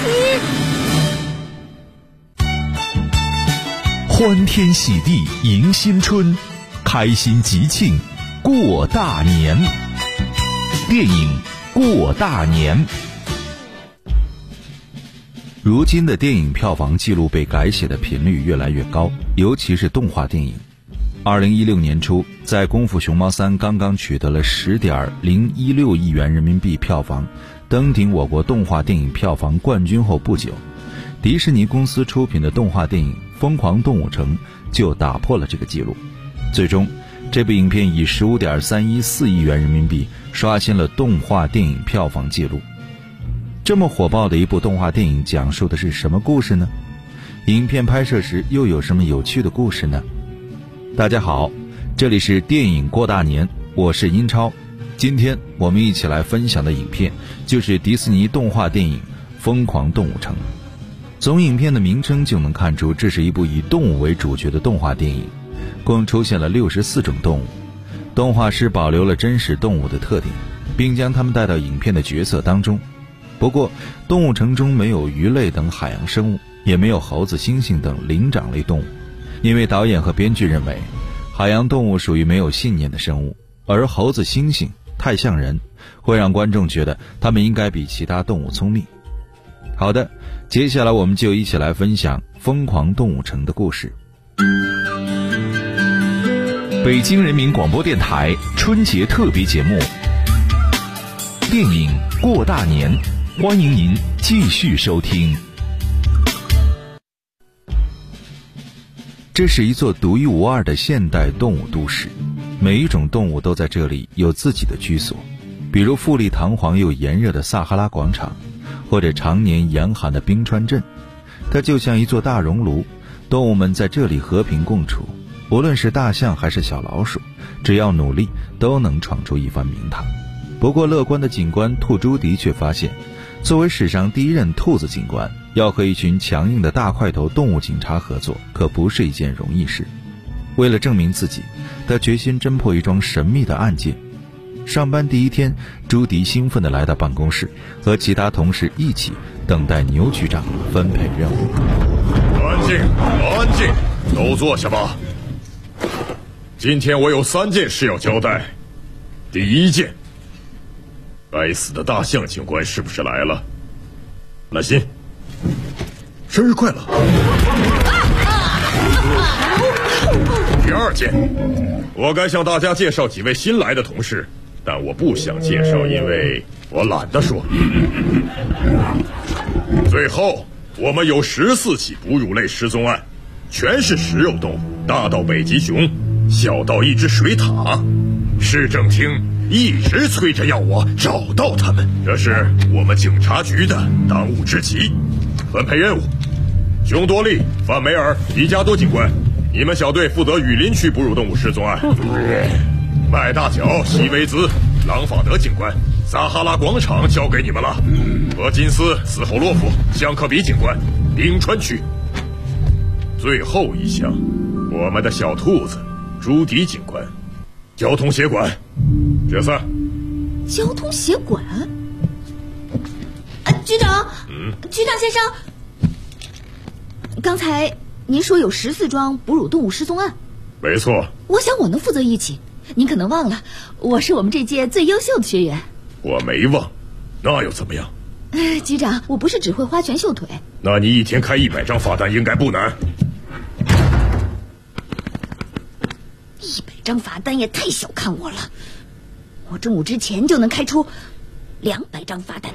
欢天喜地迎新春，开心吉庆过大年。电影《过大年》。如今的电影票房记录被改写的频率越来越高，尤其是动画电影。2016年初，在《功夫熊猫3》刚刚取得了10.016亿元人民币票房，登顶我国动画电影票房冠军后不久，迪士尼公司出品的动画电影《疯狂动物城》就打破了这个记录。最终，这部影片以15.314亿元人民币刷新了动画电影票房记录。这么火爆的一部动画电影讲述的是什么故事呢？影片拍摄时又有什么有趣的故事呢？大家好，这里是电影过大年，我是英超。今天我们一起来分享的影片就是迪士尼动画电影《疯狂动物城》。从影片的名称就能看出，这是一部以动物为主角的动画电影，共出现了64种动物。动画师保留了真实动物的特点，并将它们带到影片的角色当中。不过，动物城中没有鱼类等海洋生物，也没有猴子、猩猩等灵长类动物，因为导演和编剧认为，海洋动物属于没有信念的生物，而猴子、猩猩太像人，会让观众觉得它们应该比其他动物聪明。好的，接下来我们就一起来分享《疯狂动物城》的故事。北京人民广播电台春节特别节目《电影过大年》，欢迎您继续收听。这是一座独一无二的现代动物都市，每一种动物都在这里有自己的居所，比如富丽堂皇又炎热的撒哈拉广场，或者常年严寒的冰川镇。它就像一座大熔炉，动物们在这里和平共处，无论是大象还是小老鼠，只要努力都能闯出一番名堂。不过乐观的警官兔朱迪却发现，作为史上第一任兔子警官，要和一群强硬的大块头动物警察合作，可不是一件容易事。为了证明自己，他决心侦破一桩神秘的案件。上班第一天，朱迪兴奋地来到办公室，和其他同事一起等待牛局长分配任务。 安静，安静，都坐下吧。今天我有3件事要交代。第一件，该死的大象警官是不是来了？耐心，生日快乐。第二件，我该向大家介绍几位新来的同事，但我不想介绍，因为我懒得说。最后，我们有14起哺乳类失踪案，全是食肉动物，大到北极熊，小到一只水獭。市政厅一直催着要我找到他们，这是我们警察局的当务之急。分配任务：熊多利、范梅尔、迪加多警官，你们小队负责雨林区哺乳动物失踪案。麦大脚、西维兹、朗法德警官，撒哈拉广场交给你们了。俄金斯、斯侯洛夫、香克比警官，冰川区。最后一项，我们的小兔子朱迪警官，交通协管。决赛。 交通协管？局长，局长先生，刚才您说有14桩哺乳动物失踪案。 没错。 我想我能负责1起，您可能忘了，我是我们这届最优秀的学员。 我没忘，那又怎么样？ 局长，我不是只会花拳绣腿。 那你一天开100张罚单应该不难。 100张罚单也太小看我了，我中午之前就能开出200张罚单。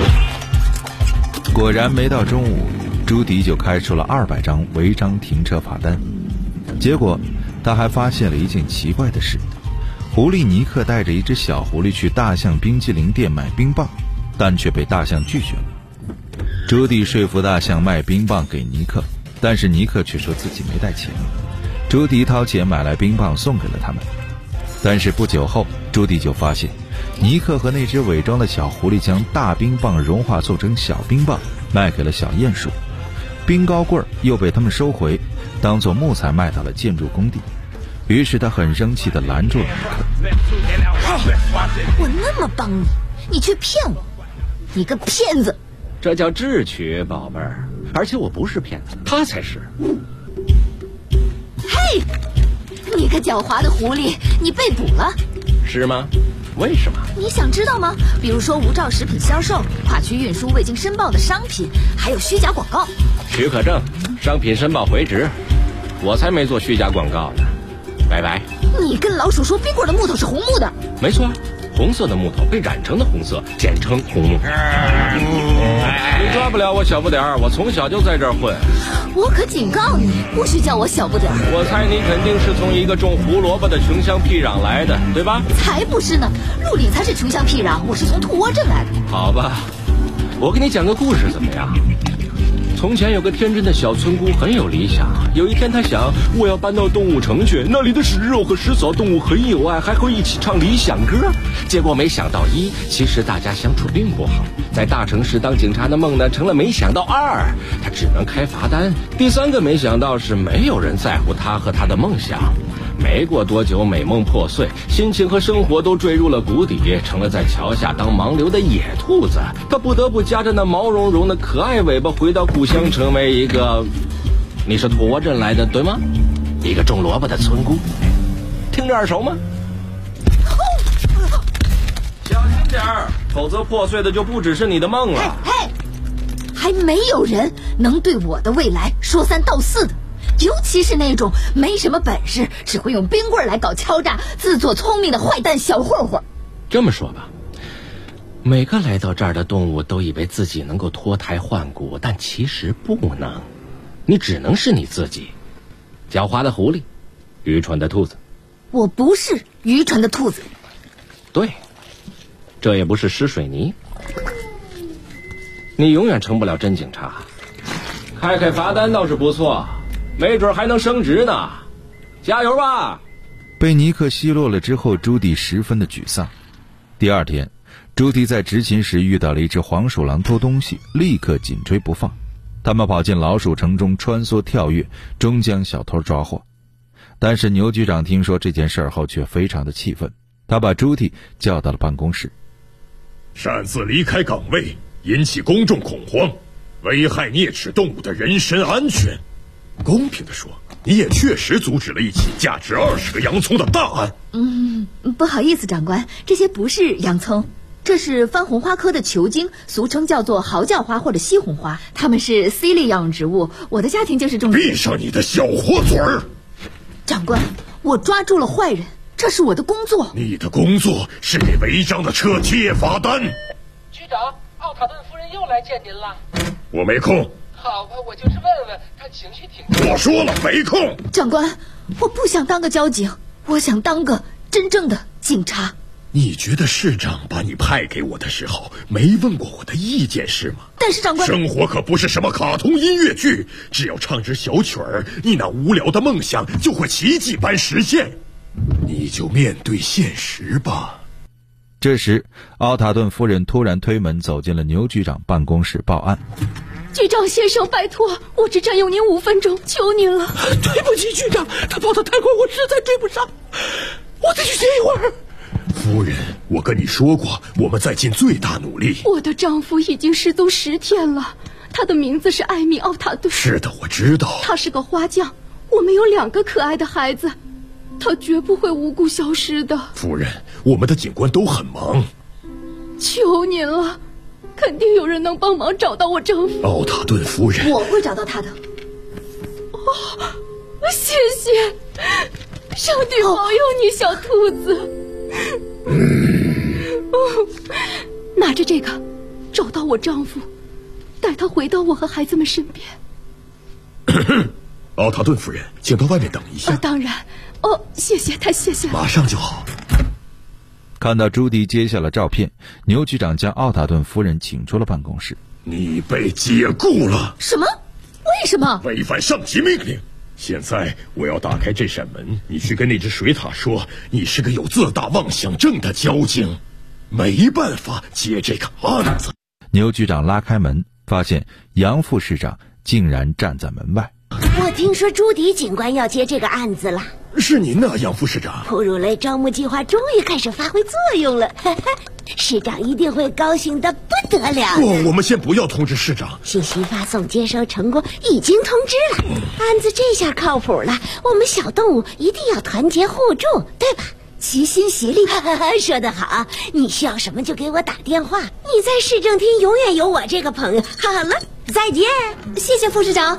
果然没到中午，朱迪就开出了200张违章停车罚单。结果他还发现了一件奇怪的事，狐狸尼克带着一只小狐狸去大象冰激凌店买冰棒，但却被大象拒绝了。朱迪说服大象卖冰棒给尼克，但是尼克却说自己没带钱。朱迪掏钱买来冰棒送给了他们。但是不久后，朱迪就发现尼克和那只伪装的小狐狸将大冰棒融化做成小冰棒，卖给了小鼹鼠。冰糕棍又被他们收回，当作木材卖到了建筑工地。于是他很生气地拦住了尼克。 嘿，我那么帮你，你却骗我，你个骗子！ 这叫智取，宝贝儿。而且我不是骗子，他才是。 嘿，你个狡猾的狐狸，你被捕了。 是吗？为什么？ 你想知道吗？比如说无照食品销售、跨区运输未经申报的商品，还有虚假广告。 许可证、商品申报回执，我才没做虚假广告呢。拜拜。 你跟老鼠说冰棍的木头是红木的。 没错，红色的木头被染成的红色，简称红木。你抓不了我小不点儿，我从小就在这儿混。 我可警告你，不许叫我小不点儿。 我猜你肯定是从一个种胡萝卜的穷乡僻壤来的，对吧？ 才不是呢，陆里才是穷乡僻壤，我是从兔窝镇来的。 好吧，我给你讲个故事怎么样？从前有个天真的小村姑，很有理想。有一天她想，我要搬到动物城去，那里的食肉和食草动物很有爱，还会一起唱理想歌。结果没想到一，其实大家相处并不好，在大城市当警察的梦呢成了没想到二，她只能开罚单。第三个没想到是没有人在乎她和她的梦想。没过多久，美梦破碎，心情和生活都坠入了谷底，成了在桥下当盲流的野兔子。他不得不夹着那毛茸茸的可爱尾巴回到故乡，成为一个……你是兔窝镇来的对吗？一个种萝卜的村姑，听着耳熟吗？小心点儿，否则破碎的就不只是你的梦了。 嘿，还没有人能对我的未来说三道四的。尤其是那种没什么本事，只会用冰棍来搞敲诈、自作聪明的坏蛋小混混。 这么说吧，每个来到这儿的动物都以为自己能够脱胎换骨，但其实不能。你只能是你自己。狡猾的狐狸，愚蠢的兔子。 我不是愚蠢的兔子。 对，这也不是湿水泥。你永远成不了真警察。开罚单倒是不错，没准还能升职呢，加油吧！ 被尼克奚落了之后，朱迪十分的沮丧。第二天，朱迪在执勤时遇到了一只黄鼠狼偷东西，立刻紧追不放。他们跑进老鼠城中，穿梭跳跃，终将小偷抓获。但是牛局长听说这件事后却非常的气愤，他把朱迪叫到了办公室。 擅自离开岗位，引起公众恐慌，危害啮齿动物的人身安全。公平地说，你也确实阻止了一起价值20个洋葱的大案。 不好意思，长官，这些不是洋葱，这是番红花科的球茎，俗称叫做嚎叫花或者西红花，它们是 C 类养殖物。我的家庭就是种。 闭上你的小货嘴儿！ 长官，我抓住了坏人，这是我的工作。 你的工作是给违章的车贴罚单。 局长，奥塔顿夫人又来见您了。 我没空。 好吧，我就是问问，她情绪挺…… 我说了没空。 长官，我不想当个交警，我想当个真正的警察。 你觉得市长把你派给我的时候没问过我的意见是吗？ 但是长官， 生活可不是什么卡通音乐剧，只要唱支小曲儿，你那无聊的梦想就会奇迹般实现。你就面对现实吧。 这时，奥塔顿夫人突然推门走进了牛局长办公室报案。 局长先生，拜托，我只占用您5分钟，求您了。 对不起，局长，他跑得太快，我实在追不上，我再去歇一会儿。 夫人，我跟你说过，我们在尽最大努力。 我的丈夫已经失踪10天了，他的名字是艾米·奥塔顿。 是的，我知道。 他是个花匠，我们有2个可爱的孩子，他绝不会无故消失的。 夫人，我们的警官都很忙。 求您了，肯定有人能帮忙找到我丈夫。 奥塔顿夫人， 我会找到他的。 谢谢，上帝保佑你，小兔子。拿着这个，找到我丈夫，带他回到我和孩子们身边。 奥塔顿夫人，请到外面等一下。 当然。谢谢，太谢谢了。 马上就好。 看到朱迪接下了照片，牛局长将奥塔顿夫人请出了办公室。 你被解雇了。 什么？为什么？ 违反上级命令。现在我要打开这扇门，你去跟那只水獭说，你是个有自大妄想症的交警，没办法接这个案子。 牛局长拉开门，发现杨副市长竟然站在门外。 我听说朱迪警官要接这个案子了。 是您呢，杨副市长。 哺乳类招募计划终于开始发挥作用了。 市长一定会高兴的不得了的。 我们先不要通知市长， 信息发送接收成功已经通知了，案子这下靠谱了。我们小动物一定要团结互助，对吧？齐心协力。说得好，你需要什么就给我打电话。你在市政厅永远有我这个朋友。好了，再见。 谢谢副市长。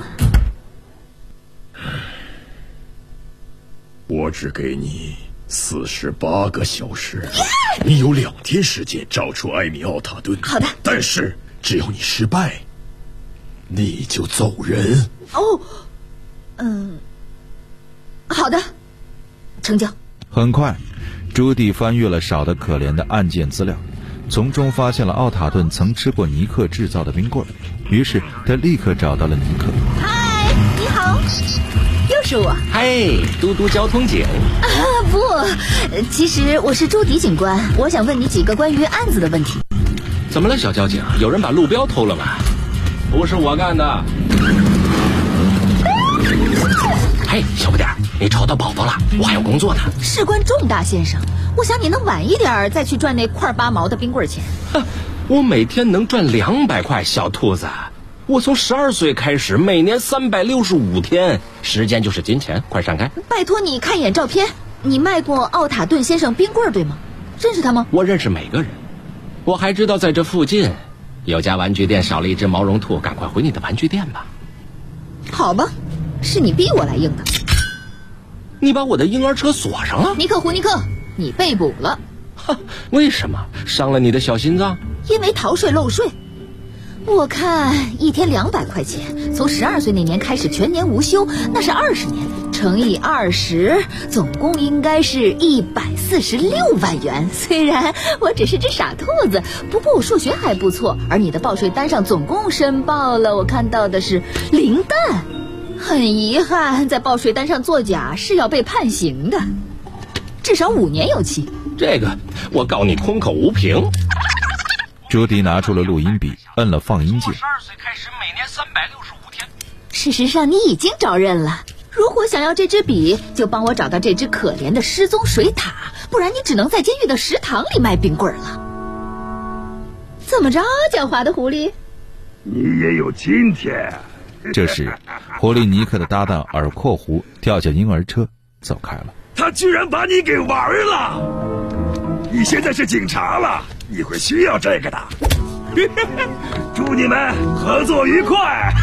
我只给你48个小时，你有2天时间找出艾米奥塔顿。 好的， 但是只要你失败，你就走人。 哦，好的，成交。 很快，朱迪翻阅了少得可怜的案件资料，从中发现了奥塔顿曾吃过尼克制造的冰棍，于是他立刻找到了尼克。 嗨，你好。又是我。 嘿，嘟嘟交通警。 不，其实我是朱迪警官，我想问你几个关于案子的问题。 怎么了，小交警？有人把路标偷了吗？不是我干的。嘿，小不点儿，你吵到宝宝了，我还有工作呢。 事关重大，先生，我想你能晚一点再去赚那块8毛的冰棍钱。 哼，我每天能赚200块，小兔子。我从12岁开始，每年365天，时间就是金钱，快闪开！ 拜托你看一眼照片，你卖过奥塔顿先生冰棍对吗？认识他吗？ 我认识每个人，我还知道在这附近有家玩具店少了一只毛绒兔，赶快回你的玩具店吧。 好吧，是你逼我来硬的。 你把我的婴儿车锁上了？ 尼克胡尼克，你被捕了。 哈，为什么？伤了你的小心脏？ 因为逃税漏税。我看一天200块钱，从12岁那年开始全年无休，那是20年，乘以20，总共应该是146万元。虽然我只是只傻兔子，不过我数学还不错。而你的报税单上总共申报了，我看到的是零蛋。很遗憾，在报税单上作假是要被判刑的，至少5年有期。 这个我告你空口无凭。 朱迪拿出了录音笔，摁了放音键。 12岁开始，每年365天。 事实上，你已经招认了。如果想要这支笔，就帮我找到这只可怜的失踪水獭，不然你只能在监狱的食堂里卖冰棍了。怎么着，狡猾的狐狸？ 你也有今天。 这时，狐狸尼克的搭档耳廓狐跳下婴儿车走开了。 他居然把你给玩了！你现在是警察了，你会需要这个的。祝你们合作愉快。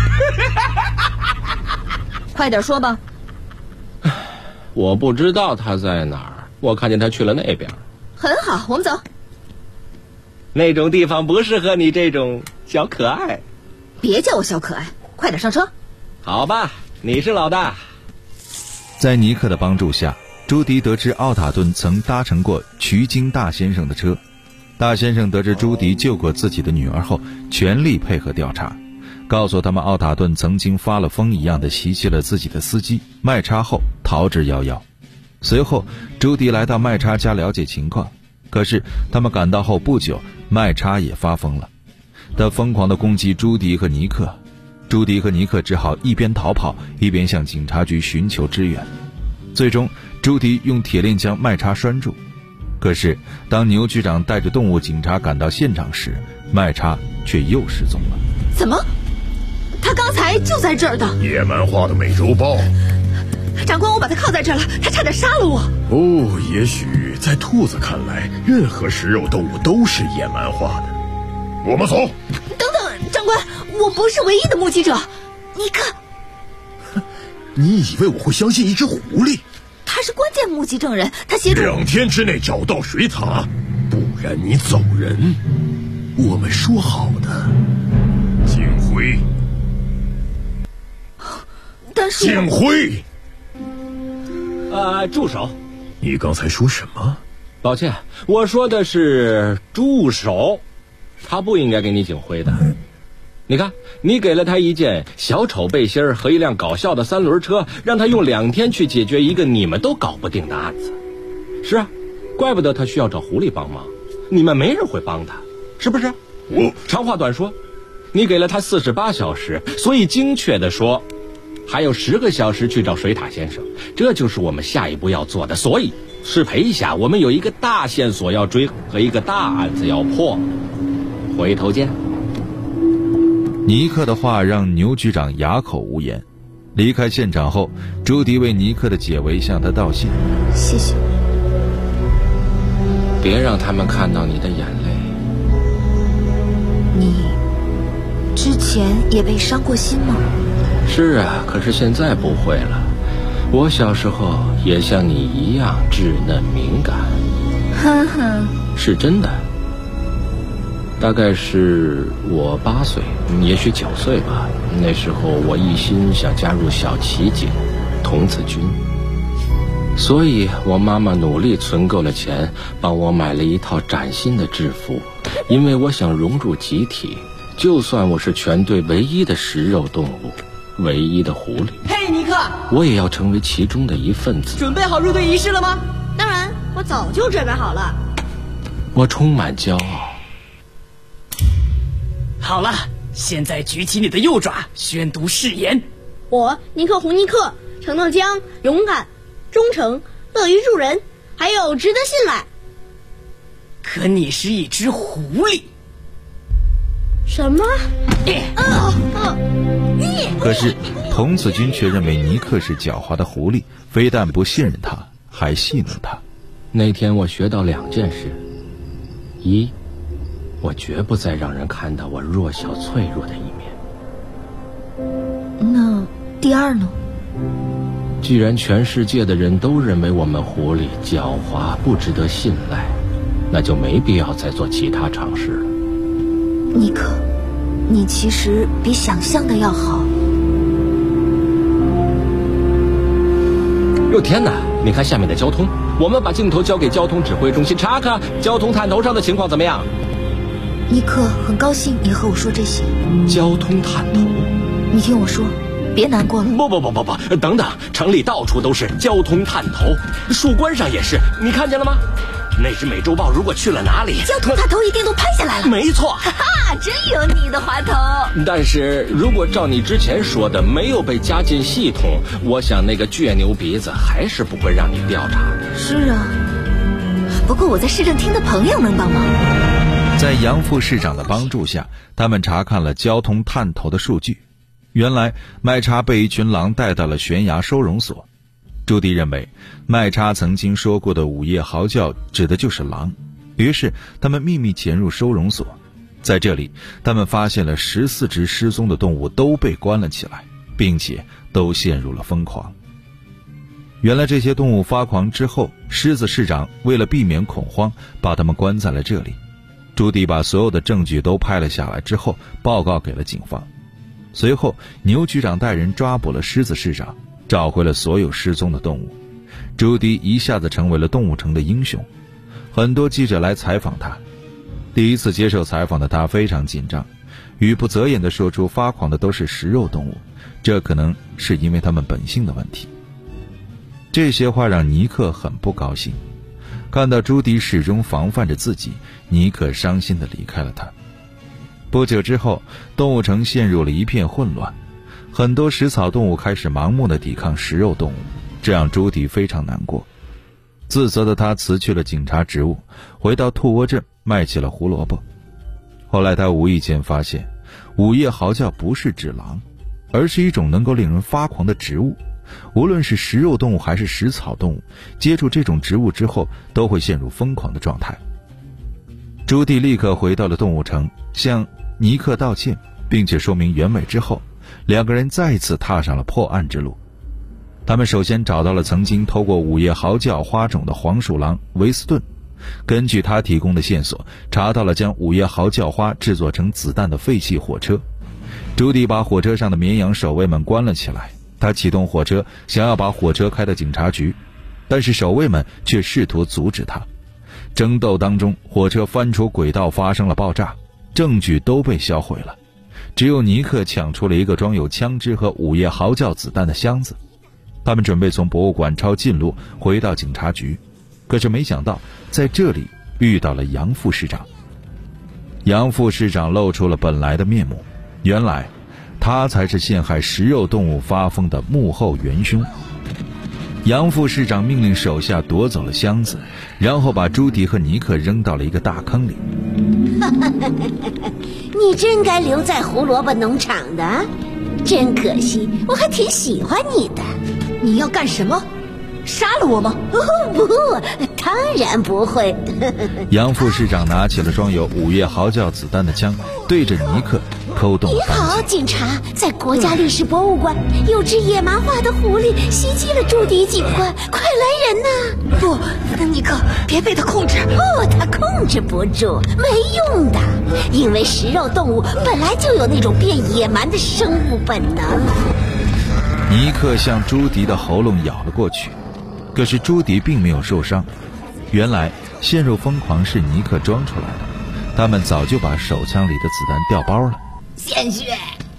快点说吧。 我不知道他在哪儿，我看见他去了那边。 很好，我们走。 那种地方不适合你这种小可爱。 别叫我小可爱，快点上车。 好吧，你是老大。 在尼克的帮助下，朱迪得知奥塔顿曾搭乘过渠金大先生的车。大先生得知朱迪救过自己的女儿后，全力配合调查，告诉他们奥塔顿曾经发了疯一样的袭击了自己的司机麦叉后逃之夭夭。随后朱迪来到麦叉家了解情况，可是他们赶到后不久，麦叉也发疯了，他疯狂地攻击朱迪和尼克。朱迪和尼克只好一边逃跑一边向警察局寻求支援。最终朱迪用铁链将麦叉拴住，可是当牛局长带着动物警察赶到现场时，麦叉却又失踪了。 怎么？他刚才就在这儿的。 野蛮化的美洲豹。 长官，我把他铐在这儿了，他差点杀了我。 哦，也许在兔子看来，任何食肉动物都是野蛮化的。我们走。 等等，长官，我不是唯一的目击者。尼克。 你以为我会相信一只狐狸？ 他是关键目击证人，他协助 2天之内找到水獭，不然你走人。我们说好的。警徽。 但是警徽。 住手！ 你刚才说什么？ 抱歉，我说的是助手，他不应该给你警徽的。你看，你给了他一件小丑背心和一辆搞笑的3轮车，让他用2天去解决一个你们都搞不定的案子。是啊，怪不得他需要找狐狸帮忙，你们没人会帮他，是不是？长话短说，你给了他48小时，所以精确的说还有10个小时去找水獭先生，这就是我们下一步要做的。所以适配一下，我们有一个大线索要追和一个大案子要破。回头见。 尼克的话让牛局长哑口无言。离开现场后，朱迪为尼克的解围向他道谢。 谢谢。 别让他们看到你的眼泪。 你之前也被伤过心吗？ 是啊，可是现在不会了。我小时候也像你一样稚嫩敏感。 哼哼， 是真的。大概是我8岁，也许9岁吧。那时候我一心想加入小骑警童子军，所以我妈妈努力存够了钱，帮我买了一套崭新的制服。因为我想融入集体，就算我是全队唯一的食肉动物，唯一的狐狸， 嘿，尼克， 我也要成为其中的一份子。 准备好入队仪式了吗？当然，我早就准备好了。 我充满骄傲。 好了，现在举起你的右爪，宣读誓言。我尼克胡尼克承诺将勇敢、忠诚、乐于助人，还有值得信赖。可你是一只狐狸。什么？ 可是童子军却认为尼克是狡猾的狐狸，非但不信任他，还戏弄他。 那天我学到2件事：一，我绝不再让人看到我弱小脆弱的一面。 那第2呢？ 既然全世界的人都认为我们狐狸狡猾不值得信赖，那就没必要再做其他尝试了。 尼克，你其实比想象的要好。 哟天哪，你看下面的交通，我们把镜头交给交通指挥中心查看交通探头上的情况怎么样？ 尼克，很高兴你和我说这些。 交通探头， 你听我说，别难过了。 不，等等，城里到处都是交通探头，树冠上也是，你看见了吗？那只美洲豹如果去了哪里， 交通探头一定都拍下来了。 没错， 哈哈，真有你的话头。 但是如果照你之前说的没有被加进系统，我想那个倔牛鼻子还是不会让你调查的。 是啊，不过我在市政厅的朋友能帮忙。 在杨副市长的帮助下，他们查看了交通探头的数据。原来麦叉被一群狼带到了悬崖收容所。朱迪认为麦叉曾经说过的午夜嚎叫指的就是狼，于是他们秘密潜入收容所。在这里，他们发现了14只失踪的动物都被关了起来，并且都陷入了疯狂。原来这些动物发狂之后，狮子市长为了避免恐慌，把它们关在了这里。朱迪把所有的证据都拍了下来之后，报告给了警方。随后牛局长带人抓捕了狮子市长，找回了所有失踪的动物。朱迪一下子成为了动物城的英雄。很多记者来采访他，第一次接受采访的他非常紧张，语不择言地说出发狂的都是食肉动物，这可能是因为他们本性的问题。这些话让尼克很不高兴，看到朱迪始终防范着自己，尼克伤心地离开了他。不久之后，动物城陷入了一片混乱，很多食草动物开始盲目地抵抗食肉动物，这让朱迪非常难过。自责的他辞去了警察职务，回到兔窝镇卖起了胡萝卜。后来他无意间发现，午夜嚎叫不是指狼，而是一种能够令人发狂的植物。无论是食肉动物还是食草动物，接触这种植物之后都会陷入疯狂的状态。朱迪立刻回到了动物城，向尼克道歉，并且说明原委之后，两个人再次踏上了破案之路。他们首先找到了曾经偷过午夜嚎叫花种的黄鼠狼维斯顿，根据他提供的线索，查到了将午夜嚎叫花制作成子弹的废弃火车。朱迪把火车上的绵羊守卫们关了起来，他启动火车，想要把火车开到警察局，但是守卫们却试图阻止他。争斗当中，火车翻出轨道发生了爆炸，证据都被销毁了。只有尼克抢出了一个装有枪支和午夜嚎叫子弹的箱子。他们准备从博物馆抄近路回到警察局，可是没想到在这里遇到了杨副市长。杨副市长露出了本来的面目，原来他才是陷害食肉动物发疯的幕后元凶。杨副市长命令手下夺走了箱子，然后把朱迪和尼克扔到了一个大坑里。 你真该留在胡萝卜农场的，真可惜，我还挺喜欢你的。 你要干什么？杀了我吗？ 不，当然不会。 杨副市长拿起了装有午夜嚎叫子弹的枪，对着尼克扣动了扳机。 你好，警察，在国家历史博物馆有只野蛮化的狐狸袭击了朱迪警官，快来人呐！ 不，尼克，别被他控制。 他控制不住，没用的，因为食肉动物本来就有那种变野蛮的生物本能。 尼克向朱迪的喉咙咬了过去，可是朱迪并没有受伤。原来陷入疯狂是尼克装出来的，他们早就把手枪里的子弹调包了。 鲜血，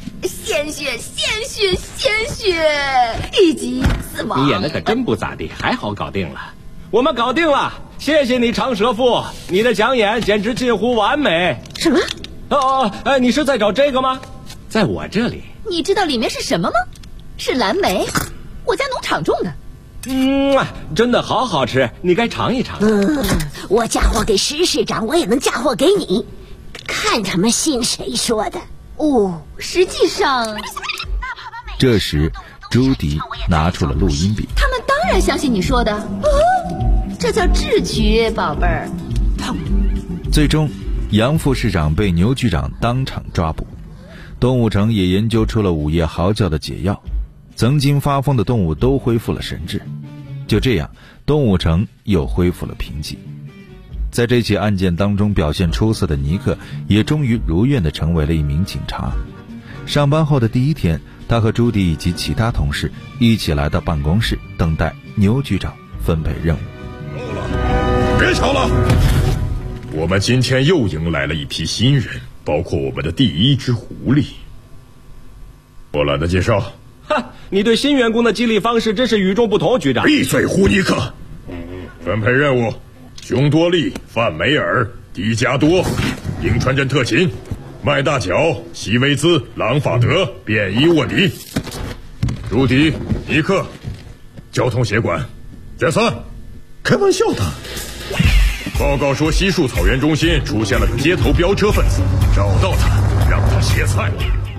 以及死亡。 你演的可真不咋地，还好搞定了。我们搞定了，谢谢你长舌妇，你的讲演简直近乎完美。 什么？ 你是在找这个吗？在我这里。 你知道里面是什么吗？是蓝莓，我家农场种的。 真的好好吃，你该尝一尝。 我嫁祸给石市长，我也能嫁祸给你，看他们信谁说的。 实际上， 这时朱迪拿出了录音笔。 他们当然相信你说的。这叫智取，宝贝儿。 最终杨副市长被牛局长当场抓捕，动物城也研究出了午夜嚎叫的解药，曾经发疯的动物都恢复了神智。就这样，动物城又恢复了平静。在这起案件当中表现出色的尼克也终于如愿地成为了一名警察。上班后的第一天，他和朱迪以及其他同事一起来到办公室，等待牛局长分配任务。 够了，别吵了！我们今天又迎来了一批新人，包括我们的第一只狐狸。我懒得介绍。 你对新员工的激励方式真是与众不同，局长。 闭嘴，胡尼克！分配任务：熊多利、范梅尔、迪加多、英川镇特勤、麦大脚、西维兹、朗法德、便伊沃迪、朱迪、尼克。交通协管：杰森。开玩笑的。报告说西树草原中心出现了个街头飙车分子，找到他，让他歇菜。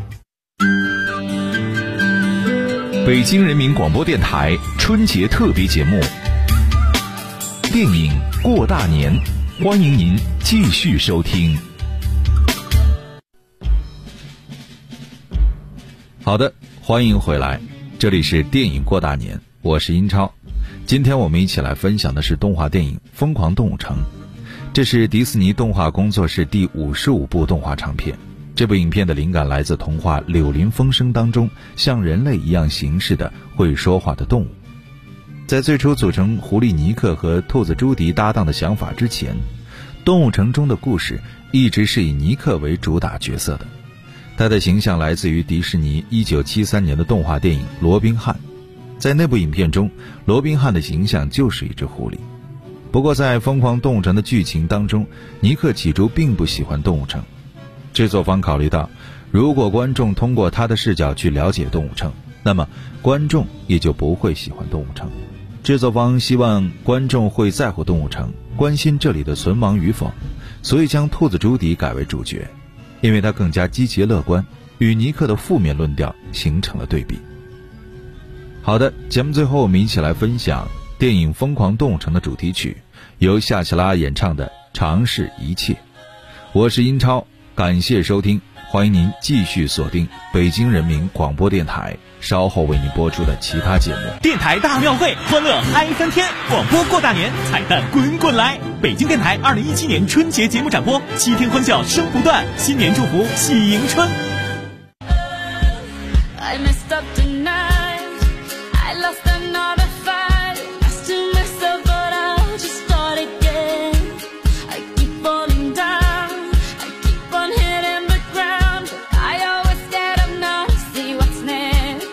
北京人民广播电台春节特别节目《电影过大年》，欢迎您继续收听。 好的，欢迎回来，这里是电影过大年，我是英超。今天我们一起来分享的是动画电影《疯狂动物城》，这是迪士尼动画工作室第55部动画长片。这部影片的灵感来自童话《柳林风声》当中像人类一样行事的会说话的动物。在最初组成狐狸尼克和兔子朱迪搭档的想法之前，动物城中的故事一直是以尼克为主打角色的。他的形象来自于迪士尼1973年的动画电影《罗宾汉》。在那部影片中，罗宾汉的形象就是一只狐狸。不过在《疯狂动物城》的剧情当中，尼克起初并不喜欢动物城。制作方考虑到，如果观众通过他的视角去了解动物城，那么观众也就不会喜欢动物城。制作方希望观众会在乎动物城，关心这里的存亡与否，所以将兔子朱迪改为主角，因为他更加积极乐观，与尼克的负面论调形成了对比。好的，节目最后我们一起来分享电影《疯狂动物城》的主题曲，由夏奇拉演唱的《尝试一切》。我是英超，感谢收听，欢迎您继续锁定北京人民广播电台，稍后为您播出的其他节目。 电台大庙会，欢乐嗨翻天，广播过大年，彩蛋滚滚来。北京电台2017年春节节目展播，7天欢笑声不断，新年祝福喜迎春。 I messed up tonight. I lost another fight. I still mess up, but I'll just start again. I keep falling down. I keep on hitting the ground. But I always get up now to see what's next.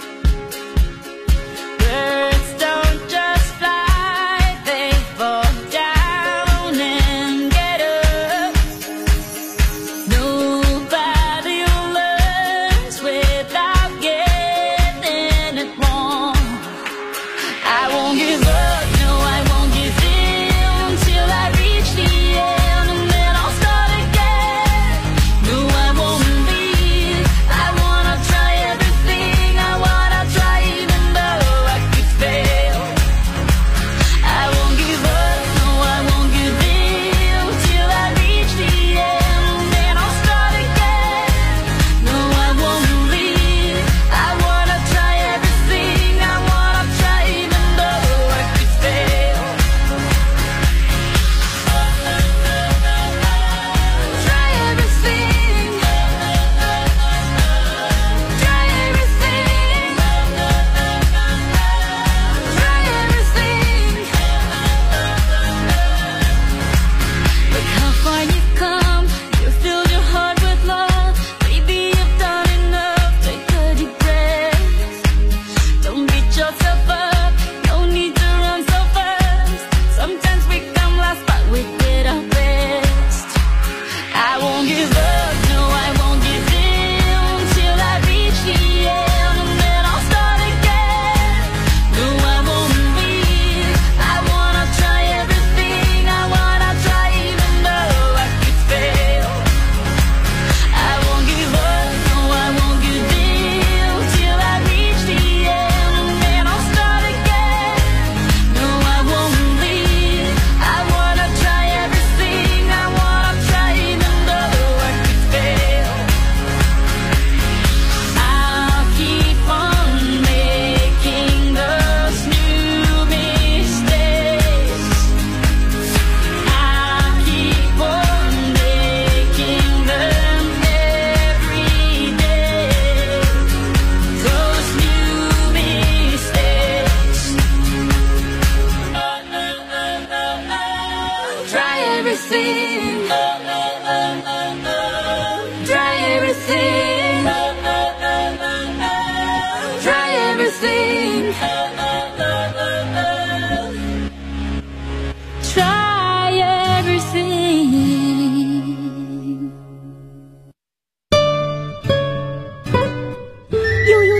Birds don't just fly, they fall down and get up. Nobody learns where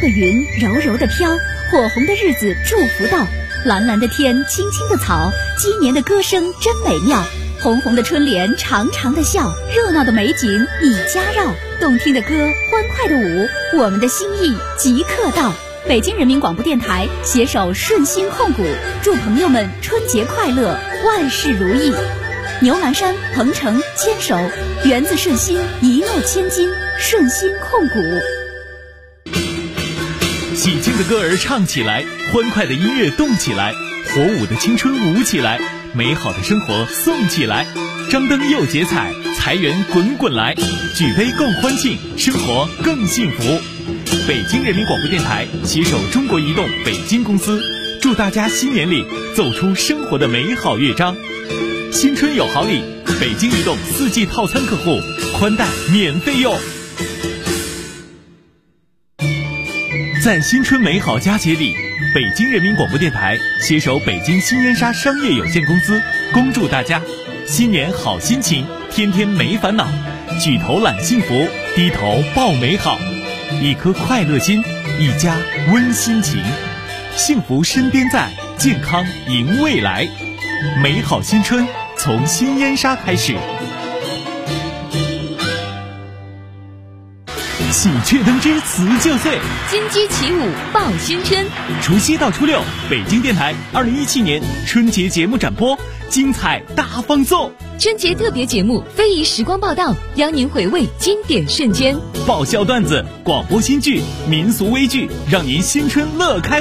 云柔柔的飘，火红的日子祝福到，蓝蓝的天，青青的草，鸡年的歌声真美妙，红红的春联，长长的笑，热闹的美景你家绕，动听的歌，欢快的舞，我们的心意即刻到。北京人民广播电台携手顺心控股，祝朋友们春节快乐，万事如意。牛栏山、鹏程牵手，源自顺心，一诺千金，顺心控股。 喜庆的歌儿唱起来，欢快的音乐动起来，火舞的青春舞起来，美好的生活送起来，张灯又结彩，财源滚滚来，举杯共欢庆，生活更幸福。北京人民广播电台携手中国移动北京公司，祝大家新年里奏出生活的美好乐章。新春有好礼，北京移动4G 套餐客户宽带免费用。在新春美好佳节里，北京人民广播电台携手北京新烟纱商业有限公司，恭祝大家新年好心情，天天没烦恼，举头揽幸福，低头抱美好，一颗快乐心，一家温馨情，幸福身边在，健康迎未来，美好新春从新烟纱开始。喜鹊登枝辞旧岁， 金鸡起舞报新春。 除夕到初六，北京电台2017年春节节目展播，精彩大放送。 春节特别节目非遗时光报道，邀您回味经典瞬间， 爆笑段子、广播新剧、民俗微剧，让您新春乐开